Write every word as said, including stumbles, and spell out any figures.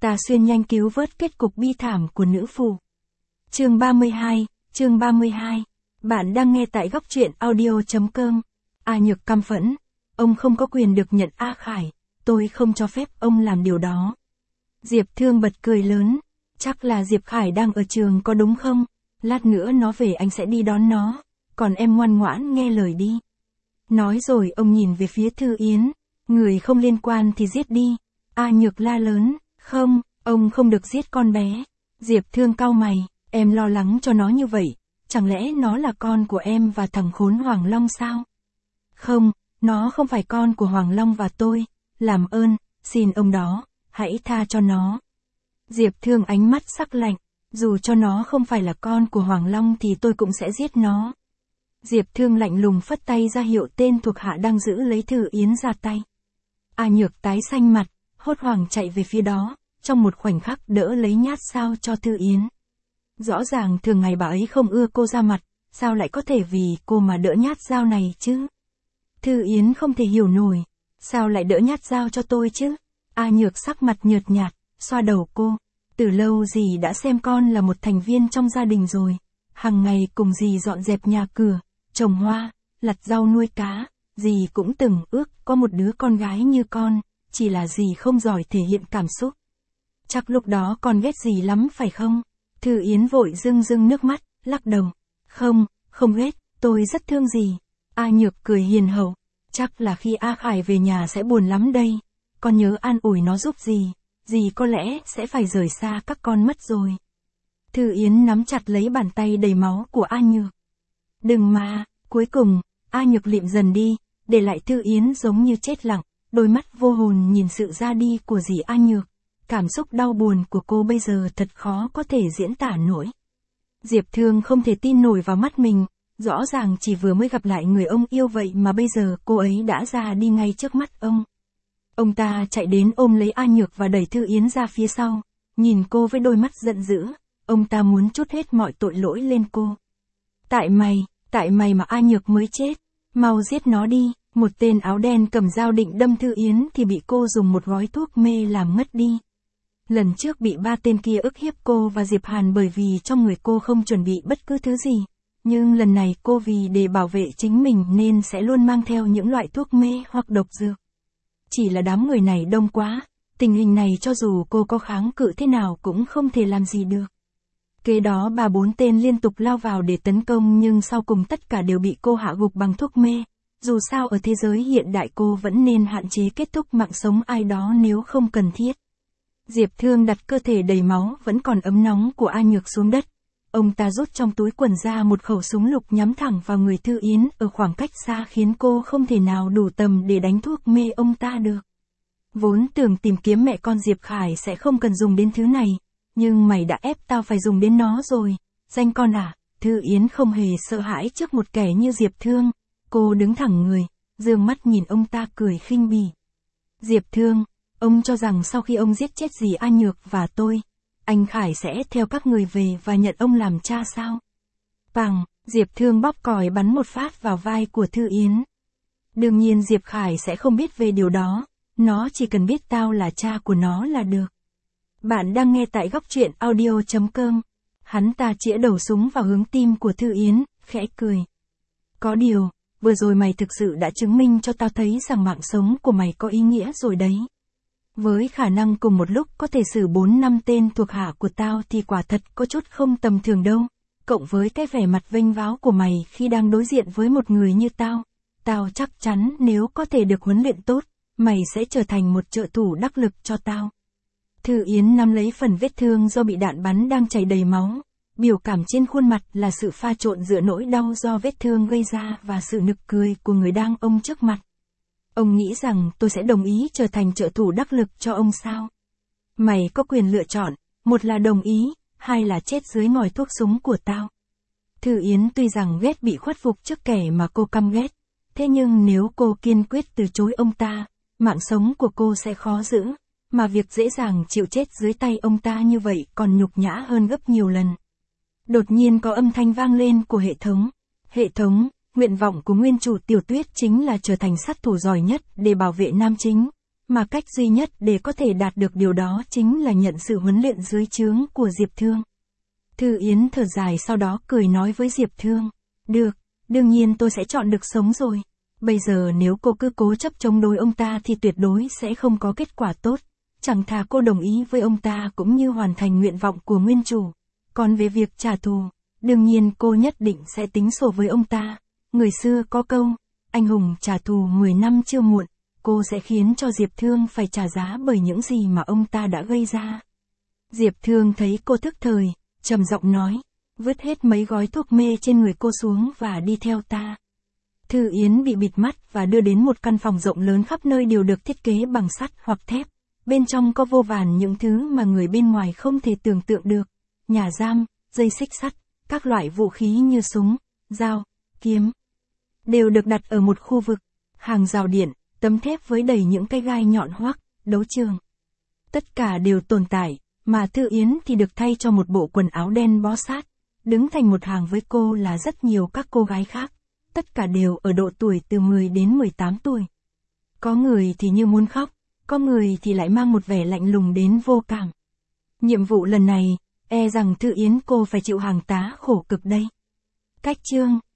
Ta Xuyên nhanh cứu vớt kết cục bi thảm của nữ phù. Chương ba mươi hai, chương ba mươi hai. Bạn đang nghe tại góc truyện audio chấm com. A Nhược căm phẫn. Ông không có quyền được nhận A Khải. Tôi không cho phép ông làm điều đó. Diệp Thương bật cười lớn. Chắc là Diệp Khải đang ở trường có đúng không? Lát nữa nó về anh sẽ đi đón nó. Còn em ngoan ngoãn nghe lời đi. Nói rồi ông nhìn về phía Thư Yến. Người không liên quan thì giết đi. A Nhược la lớn. Không, ông không được giết con bé. Diệp Thương cau mày. Em lo lắng cho nó như vậy. Chẳng lẽ nó là con của em và thằng khốn Hoàng Long sao? Không, nó không phải con của Hoàng Long và tôi. Làm ơn, xin ông đó, hãy tha cho nó. Diệp Thương ánh mắt sắc lạnh. Dù cho nó không phải là con của Hoàng Long thì tôi cũng sẽ giết nó. Diệp Thương lạnh lùng phất tay ra hiệu tên thuộc hạ đang giữ lấy Thư Yến ra tay. A Nhược tái xanh mặt, hốt hoảng chạy về phía đó, trong một khoảnh khắc đỡ lấy nhát dao cho Thư Yến. Rõ ràng thường ngày bà ấy không ưa cô ra mặt, sao lại có thể vì cô mà đỡ nhát dao này chứ? Thư Yến không thể hiểu nổi, sao lại đỡ nhát dao cho tôi chứ? A Nhược sắc mặt nhợt nhạt, xoa đầu cô. Từ lâu dì đã xem con là một thành viên trong gia đình rồi. Hằng ngày cùng dì dọn dẹp nhà cửa, trồng hoa, lặt rau nuôi cá. Dì cũng từng ước có một đứa con gái như con, chỉ là dì không giỏi thể hiện cảm xúc. Chắc lúc đó con ghét dì lắm phải không? Thư Yến vội rưng rưng nước mắt, lắc đầu. Không, không ghét, tôi rất thương dì. A Nhược cười hiền hậu. Chắc là khi A Khải về nhà sẽ buồn lắm đây. Con nhớ an ủi nó giúp dì. Dì có lẽ sẽ phải rời xa các con mất rồi. Thư Yến nắm chặt lấy bàn tay đầy máu của A Nhược. Đừng mà, cuối cùng, A Nhược lịm dần đi, để lại Thư Yến giống như chết lặng, đôi mắt vô hồn nhìn sự ra đi của dì A Nhược. Cảm xúc đau buồn của cô bây giờ thật khó có thể diễn tả nổi. Diệp Thương không thể tin nổi vào mắt mình, rõ ràng chỉ vừa mới gặp lại người ông yêu vậy mà bây giờ cô ấy đã ra đi ngay trước mắt ông. Ông ta chạy đến ôm lấy A Nhược và đẩy Thư Yến ra phía sau, nhìn cô với đôi mắt giận dữ, ông ta muốn trút hết mọi tội lỗi lên cô. Tại mày, tại mày mà A Nhược mới chết, mau giết nó đi. Một tên áo đen cầm dao định đâm Thư Yến thì bị cô dùng một gói thuốc mê làm ngất đi. Lần trước bị ba tên kia ức hiếp cô và Diệp Hàn bởi vì trong người cô không chuẩn bị bất cứ thứ gì. Nhưng lần này cô vì để bảo vệ chính mình nên sẽ luôn mang theo những loại thuốc mê hoặc độc dược. Chỉ là đám người này đông quá, tình hình này cho dù cô có kháng cự thế nào cũng không thể làm gì được. Kế đó ba bốn tên liên tục lao vào để tấn công nhưng sau cùng tất cả đều bị cô hạ gục bằng thuốc mê. Dù sao ở thế giới hiện đại cô vẫn nên hạn chế kết thúc mạng sống ai đó nếu không cần thiết. Diệp Thương đặt cơ thể đầy máu vẫn còn ấm nóng của A Nhược xuống đất. Ông ta rút trong túi quần ra một khẩu súng lục nhắm thẳng vào người Thư Yến ở khoảng cách xa khiến cô không thể nào đủ tầm để đánh thuốc mê ông ta được. Vốn tưởng tìm kiếm mẹ con Diệp Khải sẽ không cần dùng đến thứ này, nhưng mày đã ép tao phải dùng đến nó rồi. Danh con à? Thư Yến không hề sợ hãi trước một kẻ như Diệp Thương. Cô đứng thẳng người, dương mắt nhìn ông ta cười khinh bỉ. Diệp Thương, ông cho rằng sau khi ông giết chết dì A Nhược và tôi, anh Khải sẽ theo các người về và nhận ông làm cha sao? Pằng, Diệp Thương bóp còi bắn một phát vào vai của Thư Yến. Đương nhiên Diệp Khải sẽ không biết về điều đó, nó chỉ cần biết tao là cha của nó là được. Bạn đang nghe tại góc truyện audio chấm com. Hắn ta chĩa đầu súng vào hướng tim của Thư Yến, khẽ cười. Có điều, vừa rồi mày thực sự đã chứng minh cho tao thấy rằng mạng sống của mày có ý nghĩa rồi đấy. Với khả năng cùng một lúc có thể xử bốn năm tên thuộc hạ của tao thì quả thật có chút không tầm thường đâu. Cộng với cái vẻ mặt vênh váo của mày khi đang đối diện với một người như tao, tao chắc chắn nếu có thể được huấn luyện tốt, mày sẽ trở thành một trợ thủ đắc lực cho tao. Thư Yến nắm lấy phần vết thương do bị đạn bắn đang chảy đầy máu. Biểu cảm trên khuôn mặt là sự pha trộn giữa nỗi đau do vết thương gây ra và sự nực cười của người đang ôm trước mặt. Ông nghĩ rằng tôi sẽ đồng ý trở thành trợ thủ đắc lực cho ông sao? Mày có quyền lựa chọn, một là đồng ý, hai là chết dưới ngòi thuốc súng của tao. Thư Yến tuy rằng ghét bị khuất phục trước kẻ mà cô căm ghét, thế nhưng nếu cô kiên quyết từ chối ông ta, mạng sống của cô sẽ khó giữ, mà việc dễ dàng chịu chết dưới tay ông ta như vậy còn nhục nhã hơn gấp nhiều lần. Đột nhiên có âm thanh vang lên của hệ thống. Hệ thống, nguyện vọng của nguyên chủ Tiểu Tuyết chính là trở thành sát thủ giỏi nhất để bảo vệ nam chính. Mà cách duy nhất để có thể đạt được điều đó chính là nhận sự huấn luyện dưới trướng của Diệp Thương. Thư Yến thở dài sau đó cười nói với Diệp Thương. Được, đương nhiên tôi sẽ chọn được sống rồi. Bây giờ nếu cô cứ cố chấp chống đối ông ta thì tuyệt đối sẽ không có kết quả tốt. Chẳng thà cô đồng ý với ông ta cũng như hoàn thành nguyện vọng của nguyên chủ. Còn về việc trả thù, đương nhiên cô nhất định sẽ tính sổ với ông ta. Người xưa có câu, anh hùng trả thù mười năm chưa muộn. Cô sẽ khiến cho Diệp Thương phải trả giá bởi những gì mà ông ta đã gây ra. Diệp Thương thấy cô thức thời, trầm giọng nói, vứt hết mấy gói thuốc mê trên người cô xuống và đi theo ta. Thư Yến bị bịt mắt và đưa đến một căn phòng rộng lớn, khắp nơi đều được thiết kế bằng sắt hoặc thép. Bên trong có vô vàn những thứ mà người bên ngoài không thể tưởng tượng được. Nhà giam, dây xích sắt, các loại vũ khí như súng, dao, kiếm. Đều được đặt ở một khu vực. Hàng rào điện, tấm thép với đầy những cái gai nhọn hoắt, đấu trường. Tất cả đều tồn tại, mà Thư Yến thì được thay cho một bộ quần áo đen bó sát. Đứng thành một hàng với cô là rất nhiều các cô gái khác. Tất cả đều ở độ tuổi từ mười đến mười tám tuổi. Có người thì như muốn khóc, có người thì lại mang một vẻ lạnh lùng đến vô cảm. Nhiệm vụ lần này, e rằng Thư Yến cô phải chịu hàng tá khổ cực đây. Cách chương